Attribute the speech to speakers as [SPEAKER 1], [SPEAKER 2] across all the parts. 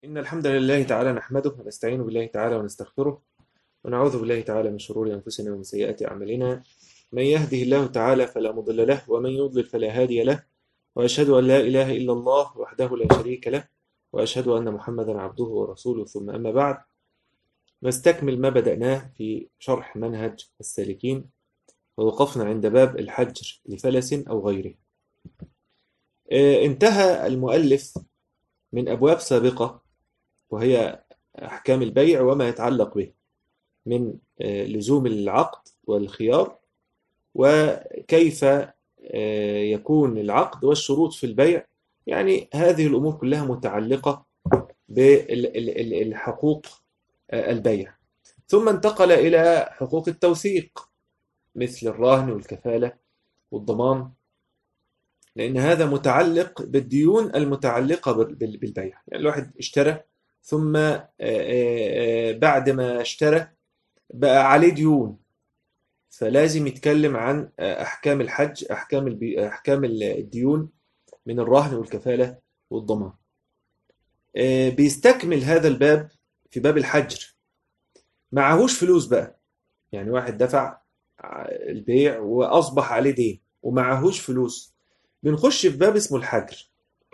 [SPEAKER 1] إن الحمد لله تعالى نحمده ونستعين بالله تعالى ونستغفره ونعوذ بالله تعالى من شرور أنفسنا ومن سيئات أعمالنا. من يهده الله تعالى فلا مضل له ومن يضلل فلا هادي له، وأشهد أن لا إله إلا الله وحده لا شريك له، وأشهد أن محمدا عبده ورسوله. ثم أما بعد، نستكمل ما بدأناه في شرح منهج السالكين، ووقفنا عند باب الحجر لفلس أو غيره. انتهى المؤلف من أبواب سابقة، وهي أحكام البيع وما يتعلق به من لزوم العقد والخيار، وكيف يكون العقد والشروط في البيع. يعني هذه الأمور كلها متعلقة بالحقوق البيع. ثم انتقل إلى حقوق التوثيق مثل الرهن والكفالة والضمان، لأن هذا متعلق بالديون المتعلقة بالبيع. يعني الواحد اشترى، ثم بعد ما اشترى بقى عليه ديون، فلازم يتكلم عن أحكام الحج، أحكام الديون من الرهن والكفالة والضمان. بيستكمل هذا الباب في باب الحجر. معهوش فلوس بقى، يعني واحد دفع البيع وأصبح عليه دين ومعهوش فلوس، بنخش في باب اسمه الحجر.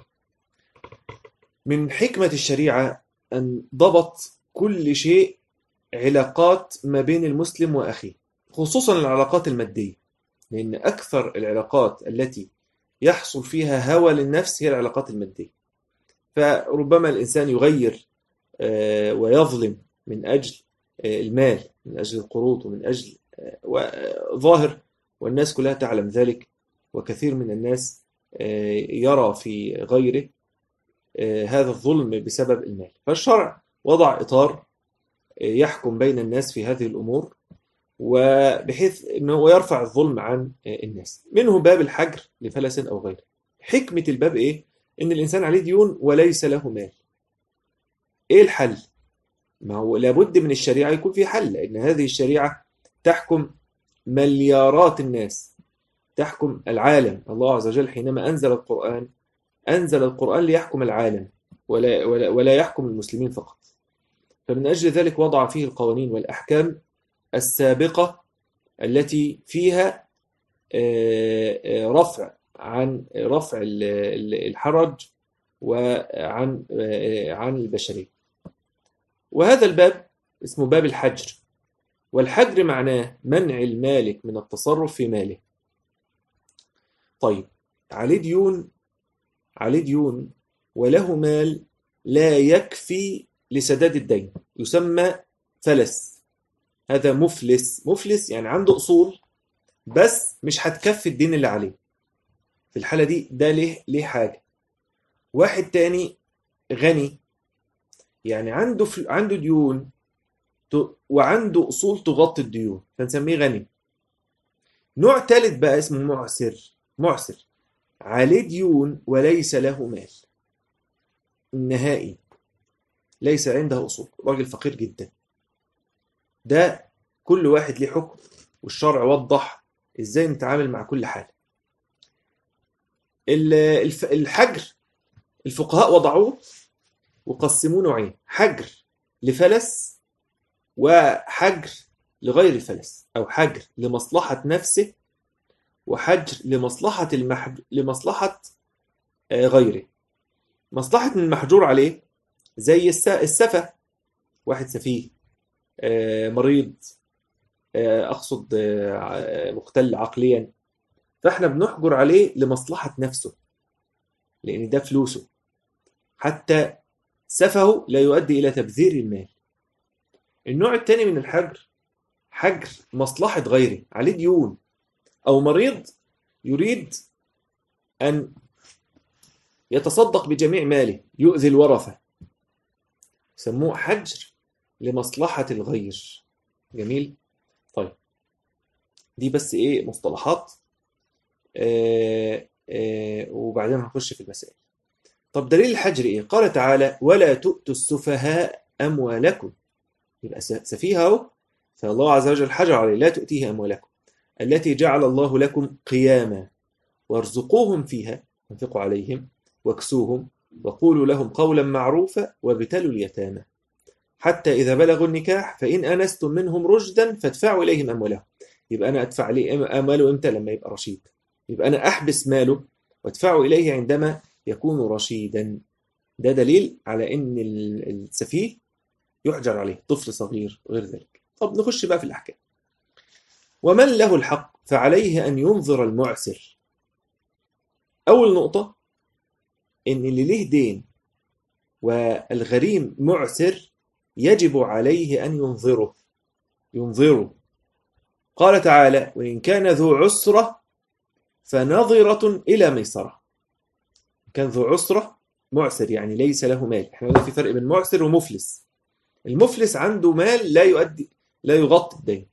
[SPEAKER 1] من حكمة الشريعة أن ضبط كل شيء علاقات ما بين المسلم وأخيه، خصوصا العلاقات المادية، لأن أكثر العلاقات التي يحصل فيها هوى للنفس هي العلاقات المادية. فربما الإنسان يغير ويظلم من أجل المال، من أجل القروض، ومن أجل ظاهر، والناس كلها تعلم ذلك. وكثير من الناس يرى في غيره هذا الظلم بسبب المال. فالشرع وضع إطار يحكم بين الناس في هذه الأمور، وبحيث أنه يرفع الظلم عن الناس. منه باب الحجر لفلس أو غيره. حكمة الباب إيه؟ إن الإنسان عليه ديون وليس له مال. إيه الحل؟ ما هو لابد من الشريعة يكون في حل، لأن هذه الشريعة تحكم مليارات الناس، تحكم العالم. الله عز وجل حينما أنزل القرآن ليحكم العالم، ولا يحكم المسلمين فقط. فمن أجل ذلك وضع فيه القوانين والأحكام السابقة التي فيها رفع الحرج عن البشرية. وهذا الباب اسمه باب الحجر. والحجر معناه منع المالك من التصرف في ماله. طيب، عليه ديون وله مال لا يكفي لسداد الدين، يسمى فلس. هذا مفلس يعني عنده أصول بس مش هتكفي الدين اللي عليه. في الحالة دي ده ليه حاجة. واحد تاني غني، يعني عنده ديون وعنده أصول تغطي الديون، فنسميه غني. نوع ثالث بقى اسمه معسر، عليه ديون وليس له مال نهائي، ليس عنده أصول، راجل فقير جدا. ده كل واحد ليه حكم، والشرع وضح ازاي نتعامل مع كل حالة. الحجر الفقهاء وضعوه وقسموه نوعين: حجر لفلس، وحجر لغير الفلس، أو حجر لمصلحة نفسه، وحجر لمصلحة غيره. مصلحة المحجور عليه زي السفة، واحد سفيه، مريض، أقصد مختل عقليا، فإحنا بنحجر عليه لمصلحة نفسه، لأن ده فلوسه. حتى سفهه لا يؤدي إلى تبذير المال. النوع الثاني من الحجر حجر مصلحة غيره، عليه ديون أو مريض يريد أن يتصدق بجميع ماله، يؤذي الورثة، سموه حجر لمصلحة الغير. جميل. طيب، دي بس إيه مصطلحات، وبعدين هنخش في المسائل. طب دليل الحجر إيه؟ قال تعالى: ولا تؤتوا السفهاء أموالكم. يبقى سفيه أهو، فالله عز وجل حجر عليه: لا تؤتيه أموالكم التي جعل الله لكم قياما وارزقوهم فيها، انفقوا عليهم واكسوهم وقولوا لهم قولا معروفا وابتلوا اليتامى حتى إذا بلغوا النكاح فإن آنستم منهم رشدا فادفعوا إليهم أموالهم. يبقى أنا أدفع عليه أمواله إمتى؟ لما يبقى رشيد. يبقى أنا أحبس ماله وادفعوا إليه عندما يكون رشيدا. ده دليل على إن السفيه يحجر عليه، طفل صغير وغير ذلك. طب نخش بقى في الأحكام. ومن له الحق فعليه أن ينظر المعسر. أول نقطة إن اللي له دين والغريم معسر يجب عليه أن ينظره. قال تعالى: وإن كان ذو عسرة فنظرة إلى ميسرة. كان ذو عسرة معسر يعني ليس له مال. احنا قلنا في فرق بين معسر ومفلس. المفلس عنده مال لا يغطي الدين.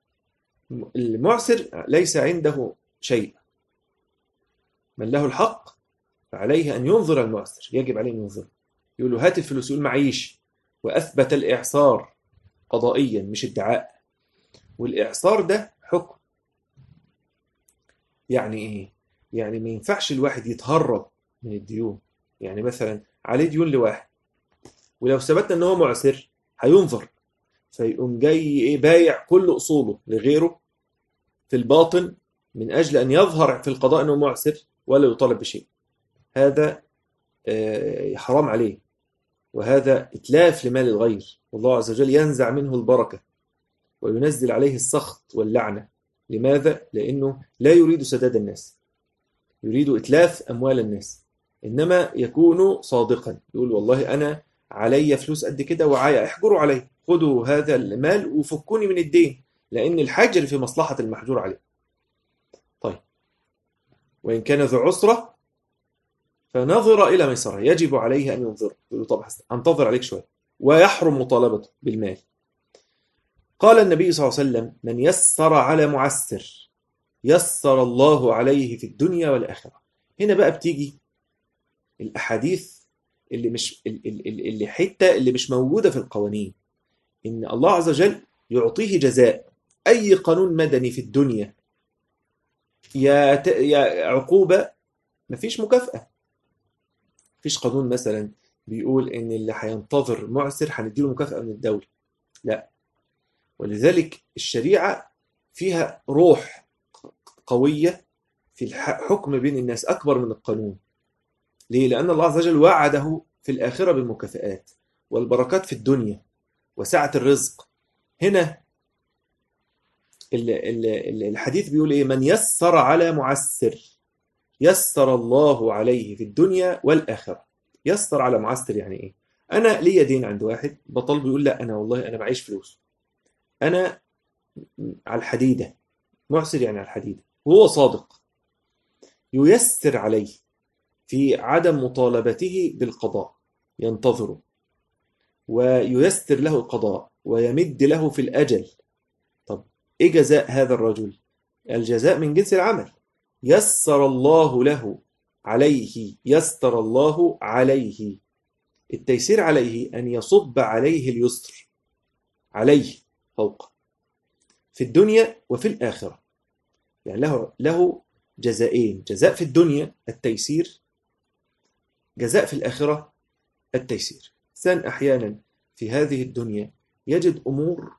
[SPEAKER 1] المعسر ليس عنده شيء. من له الحق فعليه أن ينظر المعسر، يجب عليه أن ينظر. يقول له هات الفلوس، يقول معيش، وأثبت الإعصار قضائيا مش ادعاء. والإعصار ده حكم. يعني إيه؟ يعني ما ينفعش الواحد يتهرب من الديون. يعني مثلا عليه ديون لواحد، ولو ثبتنا ان هو معسر هينظر، فيقوم جاي بايع كل اصوله لغيره في الباطن من اجل ان يظهر في القضاء انه معسر ولا يطالب بشيء. هذا حرام عليه، وهذا اتلاف لمال الغير، والله عز وجل ينزع منه البركه وينزل عليه السخط واللعنه. لماذا؟ لانه لا يريد سداد الناس، يريد اتلاف اموال الناس. انما يكون صادقا، يقول والله انا علي فلوس قد كده وعايا، احجروا علي، خدوا هذا المال وفكوني من الدين، لان الحجر في مصلحه المحجور عليه. طيب، وان كان ذو عسره فنظر الى ميسره، يجب عليه ان ينظر. يقول له طب هنتظر عليك شويه، ويحرم مطالبته بالمال. قال النبي صلى الله عليه وسلم: من يسر على معسر يسر الله عليه في الدنيا والاخره. هنا بقى بتيجي الاحاديث اللي حته اللي مش موجوده في القوانين، ان الله عز وجل يعطيه جزاء. اي قانون مدني في الدنيا يا عقوبه، مفيش مكافاه. مفيش قانون مثلا بيقول ان اللي هينتظر معسر هنديله مكافاه من الدوله، لا. ولذلك الشريعه فيها روح قويه في الحكم بين الناس اكبر من القانون. ليه؟ لان الله عز وجل وعده في الاخره بالمكافآت والبركات في الدنيا وسعة الرزق. هنا الحديث بيقول ايه؟ من يسر على معسر يسر الله عليه في الدنيا والآخرة. يسر على معسر يعني ايه؟ انا ليا دين عند واحد، بطل بيقول لا انا والله انا معيش فلوس، انا على الحديدة، معسر يعني على الحديدة، وهو صادق، ييسر عليه في عدم مطالبته بالقضاء، ينتظره وييسر له القضاء ويمد له في الأجل. طب إيه جزاء هذا الرجل؟ الجزاء من جنس العمل. يسر الله له عليه، يسر الله عليه. التيسير عليه أن يصب عليه اليسر، عليه فوق، في الدنيا وفي الآخرة. يعني له جزائين: جزاء في الدنيا التيسير، جزاء في الآخرة التيسير. الإنسان أحيانا في هذه الدنيا يجد أمور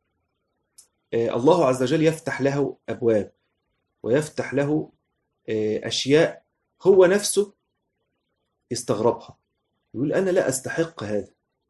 [SPEAKER 1] الله عز وجل يفتح له أبواب ويفتح له أشياء هو نفسه يستغربها، يقول أنا لا أستحق هذا.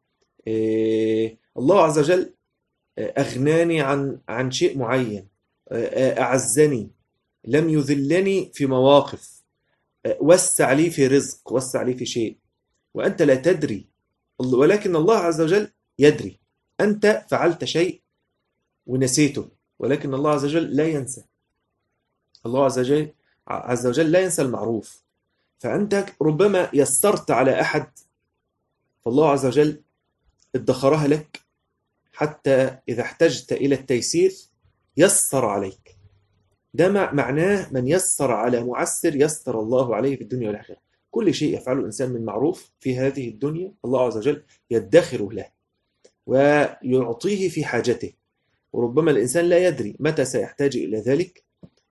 [SPEAKER 1] الله عز وجل أغناني عن شيء معين، أعزني، لم يذلني في مواقف، وسع لي في رزق، وسع لي في شيء، وأنت لا تدري، ولكن الله عز وجل يدري. أنت فعلت شيء ونسيته، ولكن الله عز وجل لا ينسى. الله عز وجل لا ينسى المعروف. فأنت ربما يسرت على أحد، فالله عز وجل ادخرها لك حتى إذا احتجت إلى التيسير يسر عليك. ده معناه من يسر على معسر يسر الله عليه في الدنيا والآخرة. كل شيء يفعله الإنسان من معروف في هذه الدنيا الله عز وجل يدخره له ويعطيه في حاجته، وربما الإنسان لا يدري متى سيحتاج إلى ذلك،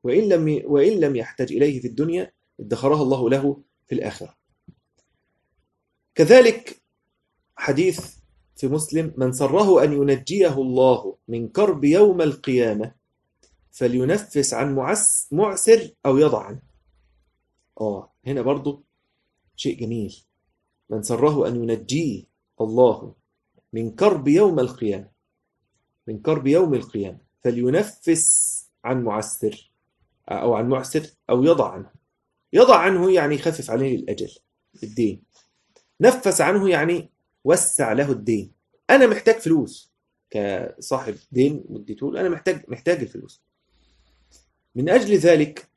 [SPEAKER 1] وإن لم يحتاج إليه في الدنيا ادخرها الله له في الآخرة. كذلك حديث في مسلم: من سره أن ينجيه الله من كرب يوم القيامة فلينفس عن معسر أو يضع عنه. هنا برضو شيء جميل. من سره أن ينجيه الله من كرب يوم القيامة، من كرب يوم القيامة فلينفس عن معسر أو عن معسر أو يضع عنه. يضع عنه يعني يخفف عليه الأجل، الدين. نفس عنه يعني وسع له الدين. أنا محتاج فلوس كصاحب دين مديته له، أنا محتاج الفلوس. من أجل ذلك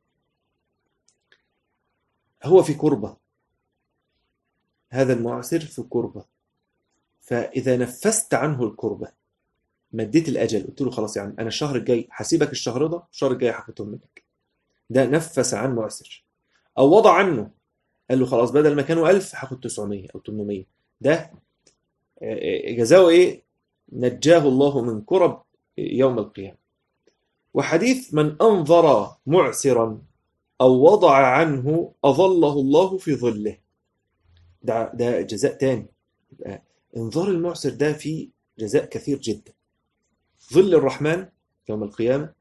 [SPEAKER 1] هو في كربة، هذا المعسر في كربة، فإذا نفست عنه الكربة، مديت الأجل، قلت له خلاص يا عم أنا الشهر الجاي هسيبك، الشهر ده الشهر الجاي هاخدهم منك، ده نفس عن معسر. أو وضع عنه، قال له خلاص بدل ما كانوا 1000 هاخد 900 أو 800، ده جزاؤه إيه؟ نجاه الله من كرب يوم القيامة. وحديث: من أنظر معسرا أو وضع عنه أظله الله في ظله، ده جزاء تاني. يبقى انظار المعسر ده فيه جزاء كثير جدا. ظل الرحمن يوم القيامة،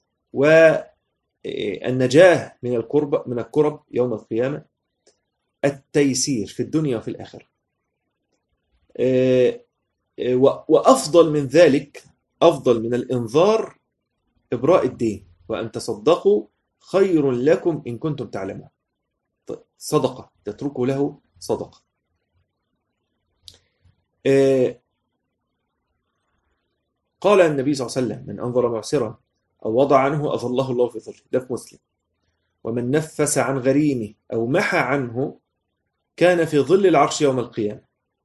[SPEAKER 1] والنجاة من الكرب يوم القيامة، التيسير في الدنيا وفي الآخرة. وأفضل من ذلك، أفضل من الإنذار إبراء الدين، وأن تصدقوا خير لكم إن كنتم تعلمون. صدقة تتركوا له صدقة. قال النبي صلى الله عليه وسلم: من أنظر معسرا أو وضع عنه أظله الله في ظله، ده في مسلم. ومن نفس عن غريمه أو محى عنه كان في ظل العرش يوم القيامة.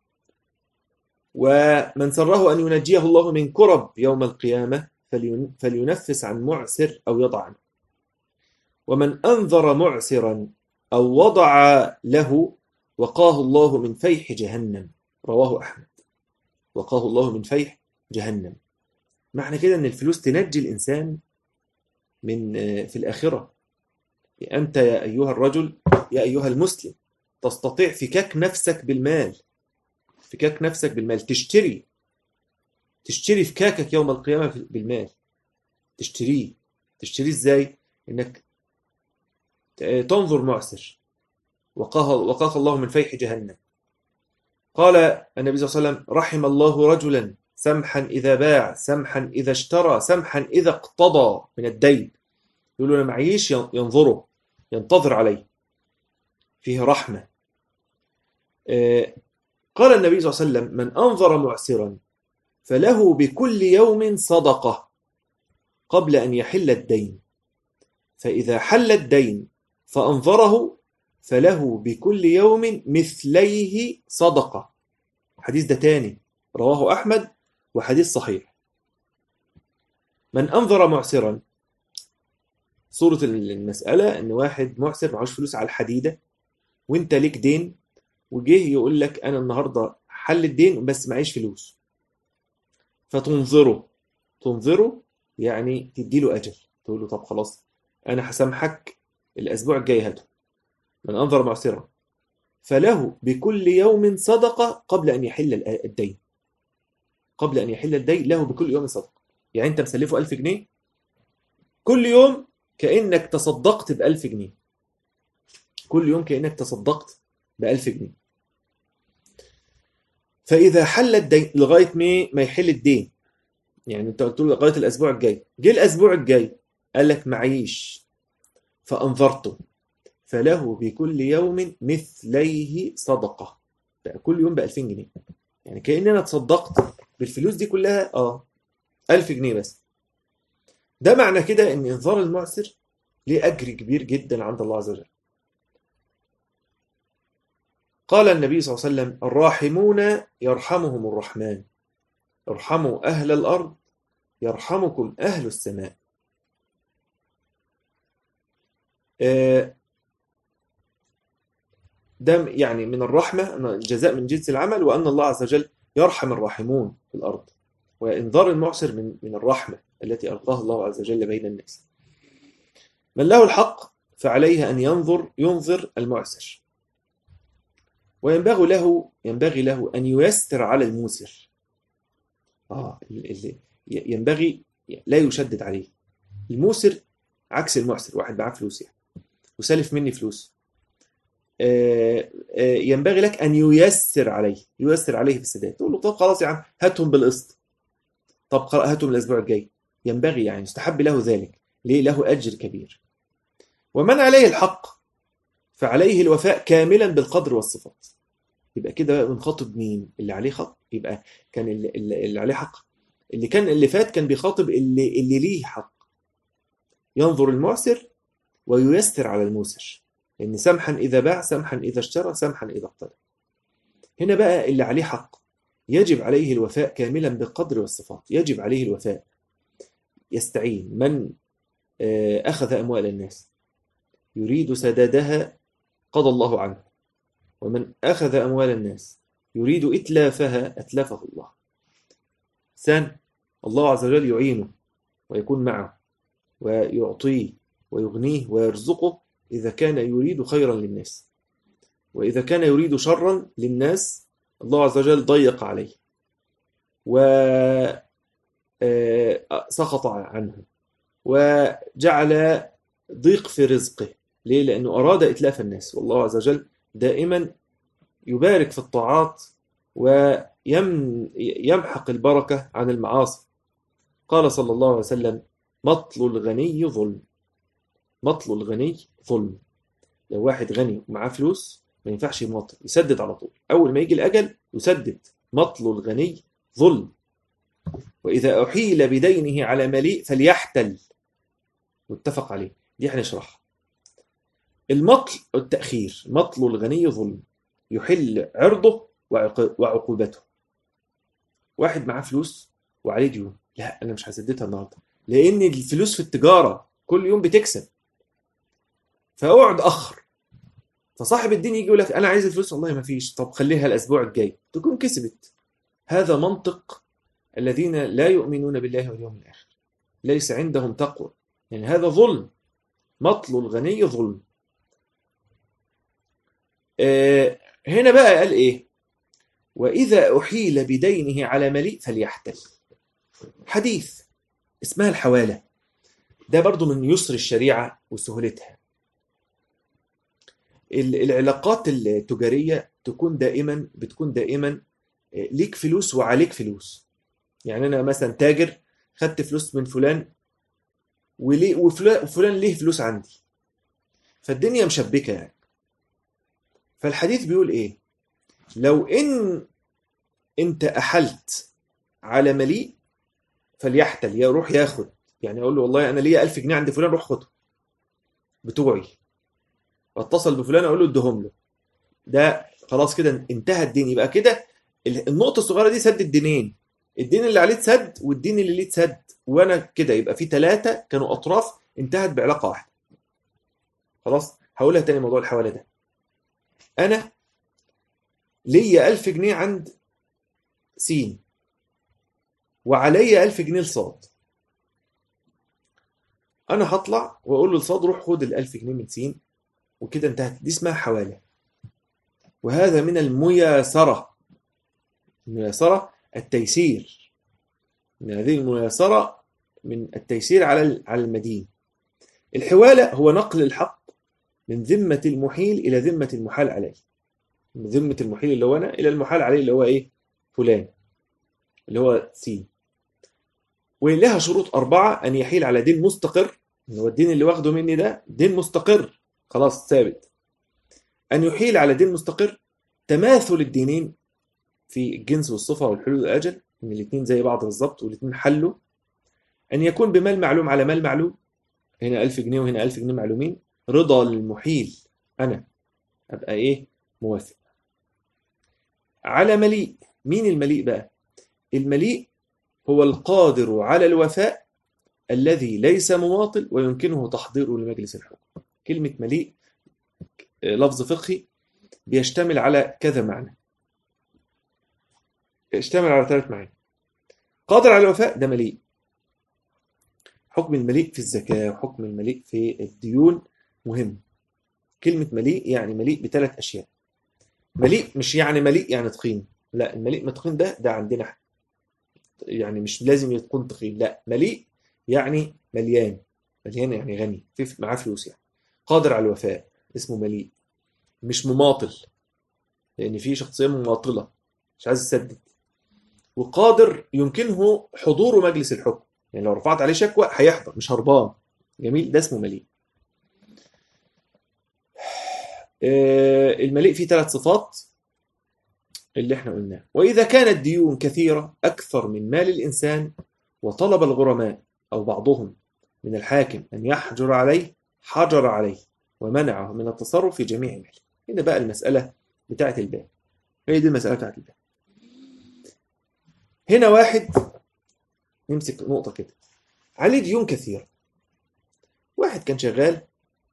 [SPEAKER 1] ومن سره أن ينجيه الله من كرب يوم القيامة فلينفس عن معسر أو يضع عنه. ومن أنذر معسرا أو وضع له وقاه الله من فيح جهنم، رواه أحمد. وقاه الله من فيح جهنم، معنى كده أن الفلوس تنجي الإنسان من في الآخرة. أنت يا أيها الرجل، يا أيها المسلم، تستطيع فكاك نفسك بالمال، فكاك نفسك بالمال، تشتري فكاكك يوم القيامة بالمال. تشتريه إزاي؟ إنك تنظر معسر وقاه الله من فيح جهنم. قال النبي صلى الله عليه وسلم: رحم الله رجلا سمحا إذا باع، سمحا إذا اشترى، سمحا إذا اقتضى من الدين. يقول له أنا معيش، ينظره، ينتظر عليه، فيه رحمة. قال النبي صلى الله عليه وسلم: من أنظر معسرا فله بكل يوم صدقة قبل أن يحل الدين، فإذا حل الدين فأنظره فله بكل يوم مثليه صدقة. حديث ده تاني رواه أحمد وحديث صحيح. من أنظر معسرا، صورة المسألة إن واحد معسر معهوش فلوس على الحديدة، وانت ليك دين، وجه يقول لك أنا النهاردة حل الدين بس معيش فلوس، تنظره يعني تديله أجل، تقول له طب خلاص أنا هسامحك الأسبوع الجاي هاته. من أنظر معسرا فله بكل يوم صدقة قبل أن يحل الدين، قبل أن يحل الدين له بكل يوم صدقة. يعني أنت مسلفه 1000 جنيه، كل يوم كأنك تصدقت ب1000 جنيه، كل يوم كأنك تصدقت ب1000 جنيه. فإذا حل الدين لغاية ما يحل الدين، يعني أنت قلت له لغاية الأسبوع الجاي، جه الأسبوع الجاي قال لك معيش، فأنظرته فله بكل يوم مثليه صدقة، بقى كل يوم ب2000 جنيه. يعني كأن أنا تصدقت بالفلوس دي كلها 1000 جنيه بس. ده معنى كده أن إنذار المعسر ليه أجر كبير جدا عند الله عز وجل. قال النبي صلى الله عليه وسلم: الراحمون يرحمهم الرحمن، ارحموا أهل الأرض يرحمكم أهل السماء. ده يعني من الرحمة، الجزاء من جنس العمل، وأن الله عز وجل يرحم الراحمون في الأرض. وإنذار المعسر من الرحمة التي ألقاها الله عز وجل بين الناس. من له الحق فعليه أن ينظر المعسر. وينبغي له أن ييسر على الموسر. ينبغي لا يشدد عليه. الموسر عكس المعسر، واحد معاه فلوس يعني وسلف مني فلوس. ينبغي لك أن ييسر عليه في السداد. تقول له طب خلاص يا عم هاتهم بالقسط، طب هاتهم الأسبوع الجاي. ينبغي يعني يستحب له ذلك. ليه؟ له أجر كبير. ومن عليه الحق فعليه الوفاء كاملا بالقدر والصفات. يبقى كده بنخاطب مين؟ اللي عليه حق. يبقى كان اللي عليه حق، اللي فات كان بيخاطب اللي ليه حق. ينظر المعسر وييسر على الموسر، لأن سمحا إذا باع، سمحا إذا اشترى، سمحا إذا اقترض. هنا بقى اللي عليه حق يجب عليه الوفاء كاملا بالقدر والصفات. يجب عليه الوفاء. يستعين من أخذ أموال الناس يريد سدادها قضى الله عنه، ومن أخذ أموال الناس يريد إتلافها أتلفه الله. الله عز وجل يعينه ويكون معه ويعطيه ويغنيه ويرزقه إذا كان يريد خيرا للناس، وإذا كان يريد شرا للناس الله عز وجل ضيق عليه وسخط عنه وجعل ضيق في رزقه. ليه؟ لأنه أراد إتلاف الناس، والله عز وجل دائما يبارك في الطاعات ويمحق البركة عن المعاصي. قال صلى الله عليه وسلم: مطل الغني ظلم. مطل الغني ظلم. لو واحد غني ومعاه فلوس ما ينفعش يماطل، يسدد على طول. أول ما يجي الأجل يسدد. مطل الغني ظلم. وإذا أحيل بدينه على مليء فليحتل. متفق عليه. دي هنشرحها. المطل التأخير. مطل الغني ظلم، يحل عرضه وعقوبته. واحد معاه فلوس وعليه ديون، لا أنا مش هسددها النهارده لأن الفلوس في التجارة كل يوم بتكسب، فاقعد أخر. فصاحب الدين يجي يقول لك أنا عايز الفلوس، والله ما فيش، طب خليها الأسبوع الجاي تكون كسبت. هذا منطق الذين لا يؤمنون بالله واليوم الآخر، ليس عندهم تقوى، يعني هذا ظلم. مطل الغني ظلم. هنا بقى قال إيه؟ وإذا أحيل بدينه على مليء فليحتل. حديث اسمها الحوالة. ده برضو من يسر الشريعة وسهولتها. العلاقات التجارية بتكون دائما ليك فلوس وعليك فلوس. يعني أنا مثلا تاجر، خدت فلوس من فلان وفلان ليه فلوس عندي، فالدنيا مشبكة يعني. فالحديث بيقول إيه؟ لو إن أنت أحلت على مليء فليحتل، يروح ياخد. يعني أقول له والله أنا ليا 1000 جنيه عند فلان، روح خده بتوعي. واتصل بفلان أقول له ادهم له. ده خلاص كده انتهى الدين. يبقى كده النقطة الصغيرة دي سد الدينين. الدين اللي عليه اتسد والدين اللي ليه اتسد، وانا كده يبقى في 3 كانوا اطراف انتهت بعلاقة واحدة. خلاص هقولها تاني. موضوع الحوالة ده، انا ليا 1000 جنيه عند سين وعليا 1000 جنيه لصاد. انا هطلع واقول له لصاد روح خد ال1000 جنيه من سين، وكده انتهت. دي اسمها حوالة. وهذا من المياسرة. المياسرة التيسير. من هذه المياسرة من التيسير على المدين. الحوالة هو نقل الحق من ذمة المحيل إلى ذمة المحال عليه. من ذمة المحيل اللي هو أنا إلى المحال عليه اللي هو إيه؟ فلان، اللي هو سين. ولها شروط 4: أن يحيل على دين مستقر، اللي هو الدين اللي واخده مني ده دين مستقر خلاص ثابت. أن يحيل على دين مستقر، تماثل الدينين في الجنس والصفة والحلول والأجل، إن الاثنين زي بعض بالظبط والاثنين حلوا. أن يكون بمال معلوم على مال معلوم، هنا 1000 جنيه وهنا 1000 جنيه معلومين. رضا المحيل، أنا أبقى إيه؟ موافق. على مليء. مين المليء بقى؟ المليء هو القادر على الوفاء الذي ليس مماطل ويمكنه تحضيره لمجلس الحكم. كلمة مليء لفظ فقهي بيشتمل على كذا معنى. يشتمل على 3 معاني. قادر على الوفاء ده مليء. حكم المليء في الزكاة وحكم المليء في الديون مهم. كلمة مليء يعني مليء ب3 أشياء. مليء مش يعني مليء يعني تخين، لا، المليء من تخين ده عندنا احنا. يعني مش لازم يكون تخين، لا، مليء يعني مليان. مليان يعني غني، في معاه فلوس يعني. قادر على الوفاء، اسمه مليء. مش مماطل، لان في شخصيه مماطله مش عايز يسدد. وقادر يمكنه حضور مجلس الحكم، يعني لو رفعت عليه شكوى هيحضر مش هربان. جميل، ده اسمه مليء. المليء فيه 3 صفات اللي احنا قلناه. وإذا كانت ديون كثيرة أكثر من مال الإنسان، وطلب الغرماء أو بعضهم من الحاكم أن يحجر عليه، حجر عليه ومنعه من التصرف في جميع ماله. هنا بقى المسألة بتاعت الباب، هي دي المسألة بتاعت الباب. هنا واحد، نمسك نقطة كده، عليه ديون كثيرة. واحد كان شغال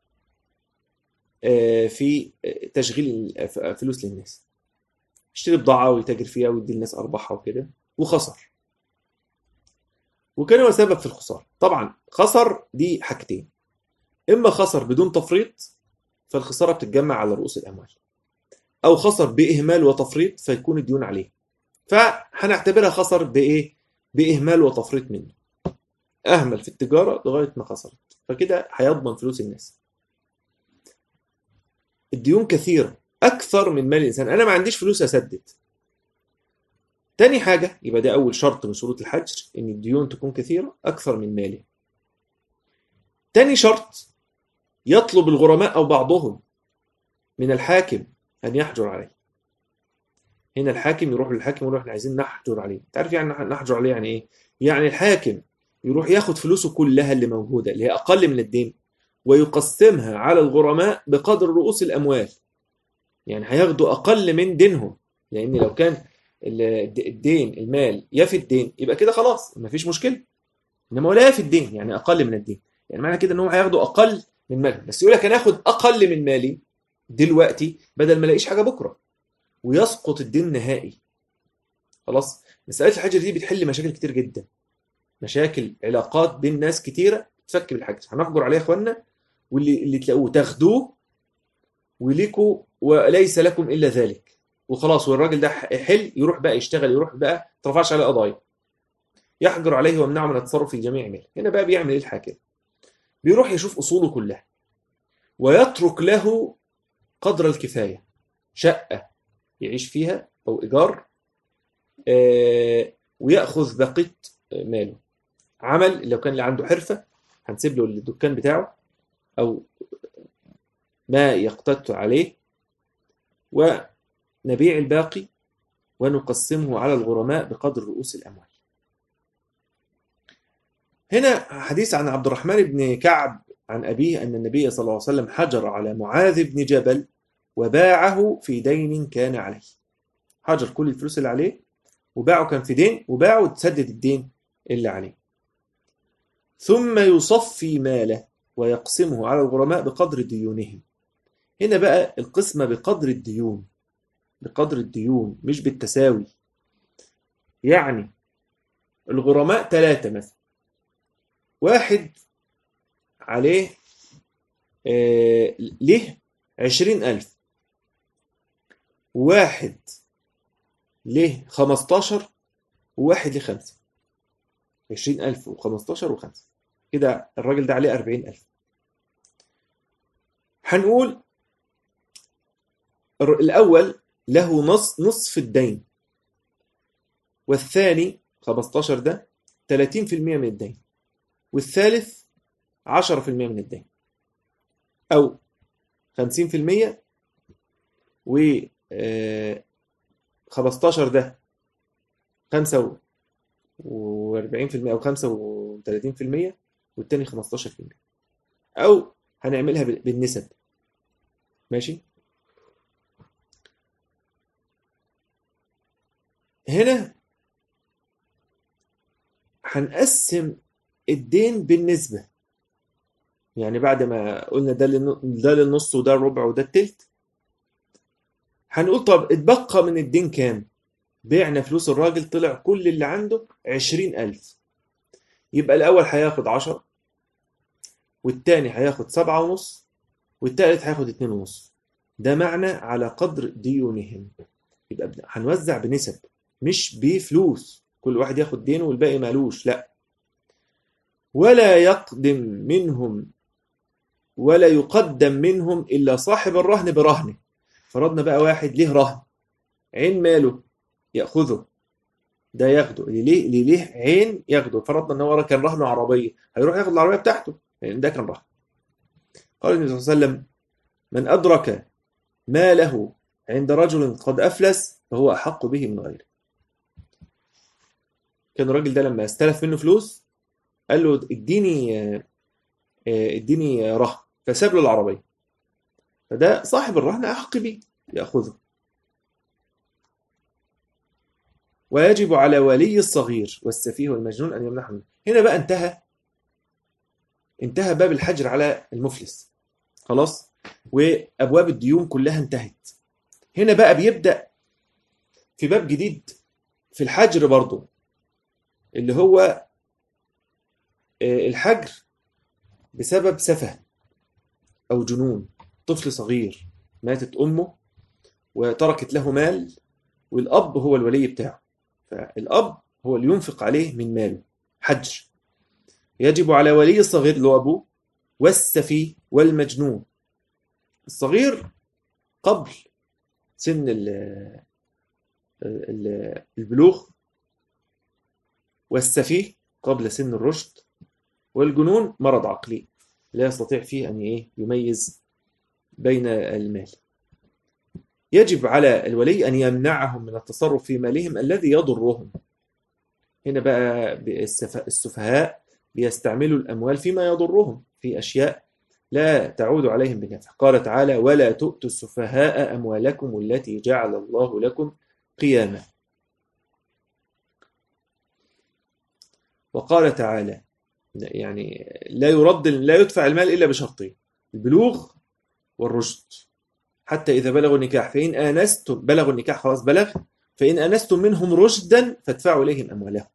[SPEAKER 1] في تشغيل فلوس للناس، يشتري بضاعة ويتاجر فيها ويدي الناس أرباحها وكده، وخسر. وكان هو سبب في الخسارة. طبعا خسر دي حاجتين: إما خسر بدون تفريط، فالخسارة بتتجمع على رؤوس الأموال، أو خسر بإهمال وتفريط فيكون الديون عليه. فهنعتبرها خسر بإيه؟ بإهمال وتفريط منه، أهمل في التجارة لغاية ما خسرت، فكده هيضمن فلوس الناس. الديون كثيرة أكثر من مال الإنسان، أنا ما عنديش فلوس أسدد. تاني حاجة، يبقى ده أول شرط من شروط الحجر، إن الديون تكون كثيرة أكثر من مالي. تاني شرط، يطلب الغرماء أو بعضهم من الحاكم أن يحجر عليه. هنا الحاكم يروح للحاكم ويقول له احنا عايزين نحجر عليه. تعرف يعني نحجر عليه يعني إيه؟ يعني الحاكم يروح ياخد فلوسه كلها اللي موجودة، اللي هي أقل من الدين، ويقسمها على الغرماء بقدر رؤوس الأموال. يعني هياخدوا أقل من دينهم، لأن لو كان الدين المال يفي الدين يبقى كده خلاص مفيش مشكلة. انما هو لا يفي الدين، يعني اقل من الدين، يعني معنى كده ان هم هياخدوا اقل من مالهم. بس يقول لك انا اخد اقل من مالي دلوقتي بدل ما الاقيش حاجه بكره، ويسقط الدين نهائي. خلاص. مساله الحجر دي بتحل مشاكل كتير جدا، مشاكل علاقات بين ناس كتيره تفك بالحجر. هنحجر عليه يا اخوانا، واللي تلاقوه تاخدوه وليكوا وليس لكم الا ذلك، وخلاص. والراجل ده حل يروح بقى يشتغل، يروح بقى ما ترفعش عليه قضايا، يحجر عليه ويمنعه من التصرف في جميع ماله. هنا بقى بيعمل ايه الحاكم؟ بيروح يشوف اصوله كلها، ويترك له قدر الكفايه، شقه يعيش فيها او ايجار، وياخذ بقيه ماله. عمل لو كان اللي عنده حرفه هنسيب له الدكان بتاعه او ما يقتات عليه، ونبيع الباقي ونقسمه على الغرماء بقدر رؤوس الاموال. هنا حديث عن عبد الرحمن بن كعب عن أبيه أن النبي صلى الله عليه وسلم حجر على معاذ بن جبل وباعه في دين كان عليه. حجر كل الفلوس اللي عليه وباعه، كان في دين وباعه وتسدد الدين اللي عليه. ثم يصفي ماله ويقسمه على الغرماء بقدر ديونهم. هنا بقى القسمة بقدر الديون، بقدر الديون مش بالتساوي. يعني الغرماء 3 مثلا، واحد عليه ليه 20,000، وواحد ليه 15، وواحد ليه 5. 20,000 و15 و5، كده الراجل ده عليه 40,000. هنقول الأول له نصف الدين، والثاني 15 ده 30% من الدين، والثالث 10% من الدين، أو 50%، و 15 ده 45% أو 35%، والتاني 15%. أو هنعملها بالنسب. ماشي. هنا هنقسم الدين بالنسبة، يعني بعد ما قلنا ده للنص وده الربع وده التلت، هنقول طب اتبقى من الدين كام؟ بعنا فلوس الراجل، طلع كل اللي عنده 20,000. يبقى الأول هياخد 10، والتاني هياخد 7.5، والتالت هياخد 2.5. ده معنى على قدر ديونهم. يبقى هنوزع بنسب مش بفلوس، كل واحد ياخد دينه والباقي مالوش، لا. ولا يقدم منهم ولا يقدم منهم إلا صاحب الرهن برهنه. فرضنا بقى واحد ليه رهن، عين ماله يأخذه، ده ياخده اللي ليه عين ياخده. فرضنا ان هو كان رهنه عربيه، هيروح ياخد العربيه بتاعته لان ده كان رهن. قال النبي صلى الله عليه وسلم: من ادرك ماله عند رجل قد افلس فهو احق به من غيره. كان الراجل ده لما استلف منه فلوس قال له اديني رهن، فساب له العربيه، فده صاحب الرهن احق به ياخذه. ويجب على ولي الصغير والسفيه والمجنون ان يمنحه منه. هنا بقى انتهى باب الحجر على المفلس خلاص، وابواب الديون كلها انتهت. هنا بقى بيبدأ في باب جديد في الحجر برضو، اللي هو الحجر بسبب سفه او جنون. طفل صغير ماتت امه وتركت له مال، والاب هو الولي بتاعه، فالاب هو اللي ينفق عليه من ماله. حجر يجب على ولي الصغير اللي هو ابوه، والسفيه والمجنون. الصغير قبل سن البلوغ، والسفيه قبل سن الرشد، والجنون مرض عقلي لا يستطيع فيه أن يميز بين المال. يجب على الولي أن يمنعهم من التصرف في مالهم الذي يضرهم. هنا بقى السفهاء بيستعملوا الأموال فيما يضرهم في أشياء لا تعود عليهم بنفع. قال تعالى: ولا تؤتوا السفهاء أموالكم التي جعل الله لكم قياما. وقال تعالى: يعني لا يدفع المال إلا بشرطين: البلوغ والرشد. حتى إذا بلغوا النكاح فإن آنستم، بلغوا النكاح خلاص بلغ، فإن آنستم منهم رشدا فادفعوا إليهم أموالهم.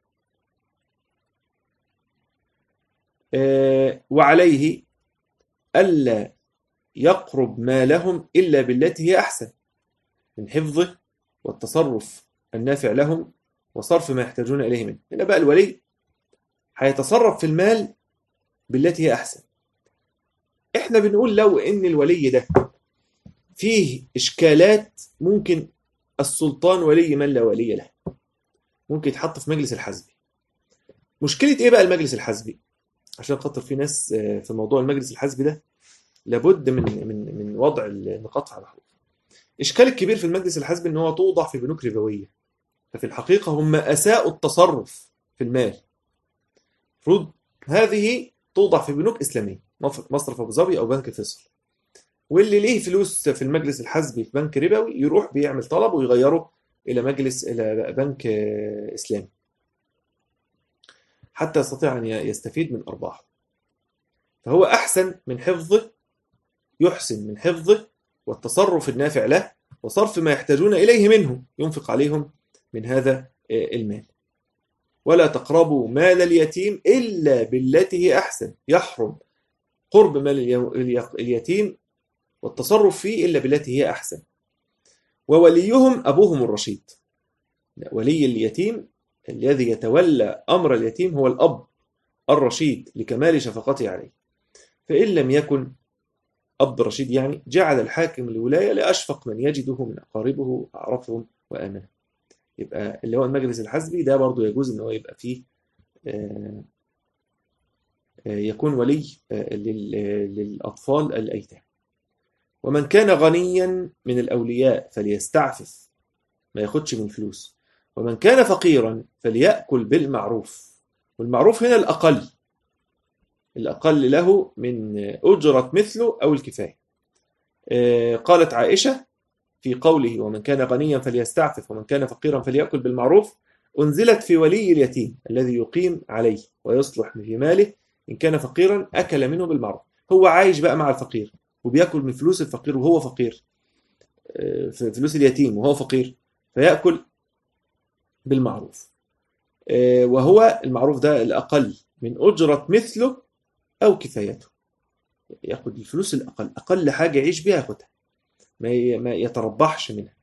[SPEAKER 1] وعليه ألا يقرب مالهم إلا بالتي هي أحسن من حفظه والتصرف النافع لهم وصرف ما يحتاجون إليه منه. هنا بقى الولي هيتصرف في المال بالتي هي أحسن. إحنا بنقول لو إن الولي ده فيه إشكالات، ممكن السلطان ولي من لا ولي له، ممكن يتحط في مجلس الحزبي. مشكلة إيه بقى المجلس الحزبي؟ عشان خاطر في ناس في موضوع المجلس الحزبي ده لابد من وضع النقاط على حروف. إشكال الكبير في المجلس الحزبي إن هو توضع في بنوك ربوية، ففي الحقيقة هم أساءوا التصرف في المال. المفروض هذه توضع في بنوك إسلامية، مصرف أبو ظبي أو بنك فيصل، واللي ليه فلوس في المجلس الحزبي في بنك ربوي يروح بيعمل طلب ويغيره إلى بنك إسلامي حتى يستطيع أن يستفيد من أرباحه. فهو أحسن من حفظه، يحسن من حفظه والتصرف النافع له وصرف ما يحتاجون إليه منه، ينفق عليهم من هذا المال. ولا تقربوا مال اليتيم إلا بالتي هي أحسن. يحرم قرب مال اليتيم والتصرف فيه إلا بالتي هي أحسن. ووليهم أبوهم الرشيد. ولي اليتيم الذي يتولى أمر اليتيم هو الأب الرشيد لكمال شفقته عليه. فإن لم يكن أب رشيد يعني جعل الحاكم الولاية لأشفق من يجده من أقاربه أعرفهم وآمنهم. يبقى اللي هو المجلس الحزبي ده برضو يجوز إن هو يبقى فيه يكون ولي للأطفال الأيتام. ومن كان غنيا من الأولياء فليستعفف، ما ياخدش من فلوس. ومن كان فقيرا فليأكل بالمعروف. والمعروف هنا الأقل له من أجرة مثله أو الكفاية. قالت عائشة في قوله: ومن كان غنيا فليستعفف ومن كان فقيرا فليأكل بالمعروف، أنزلت في ولي اليتيم الذي يقيم عليه ويصلح في ماله. إن كان فقيرا أكل منه بالمعروف. هو عايش بقى مع الفقير وبيأكل من فلوس الفقير وهو فقير، في فلوس اليتيم وهو فقير، فيأكل بالمعروف. وهو المعروف ده الأقل من أجرة مثله أو كفايته. يأخذ الفلوس الأقل، أقل حاجة يعيش بها يأخذها. ما يتربحش منها،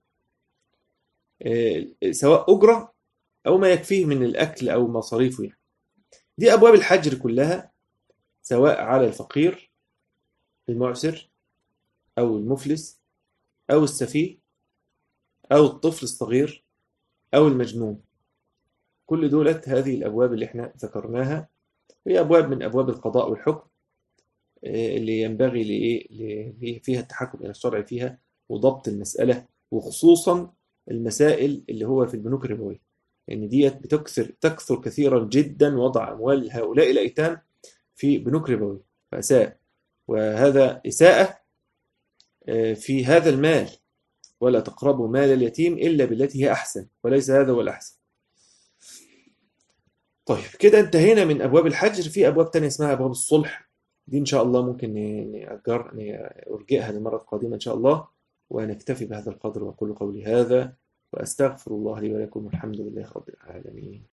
[SPEAKER 1] سواء أجرة أو ما يكفيه من الأكل أو مصاريفه يعني. دي أبواب الحجر كلها، سواء على الفقير المعسر أو المفلس أو السفيه أو الطفل الصغير أو المجنون. كل دولت هذه الأبواب اللي احنا ذكرناها هي أبواب من أبواب القضاء والحكم، اللي ينبغي فيها التحكم إلى الشرع فيها وضبط المسألة، وخصوصا المسائل اللي هو في البنوك الربوية، لأن ديت تكثر كثيرا جدا وضع أموال هؤلاء الأيتام في بنوك ربوية، فأساء، وهذا إساءة في هذا المال. ولا تقربوا مال اليتيم إلا بالتي هي أحسن، وليس هذا هو الأحسن. طيب كده انتهينا من أبواب الحجر. في أبواب تانية اسمها أبواب الصلح، دي إن شاء الله ممكن نرجئها للمرة القادمة إن شاء الله، ونكتفي بهذا القدر. وأقول قولي هذا وأستغفر الله لي ولكم، والحمد لله رب العالمين.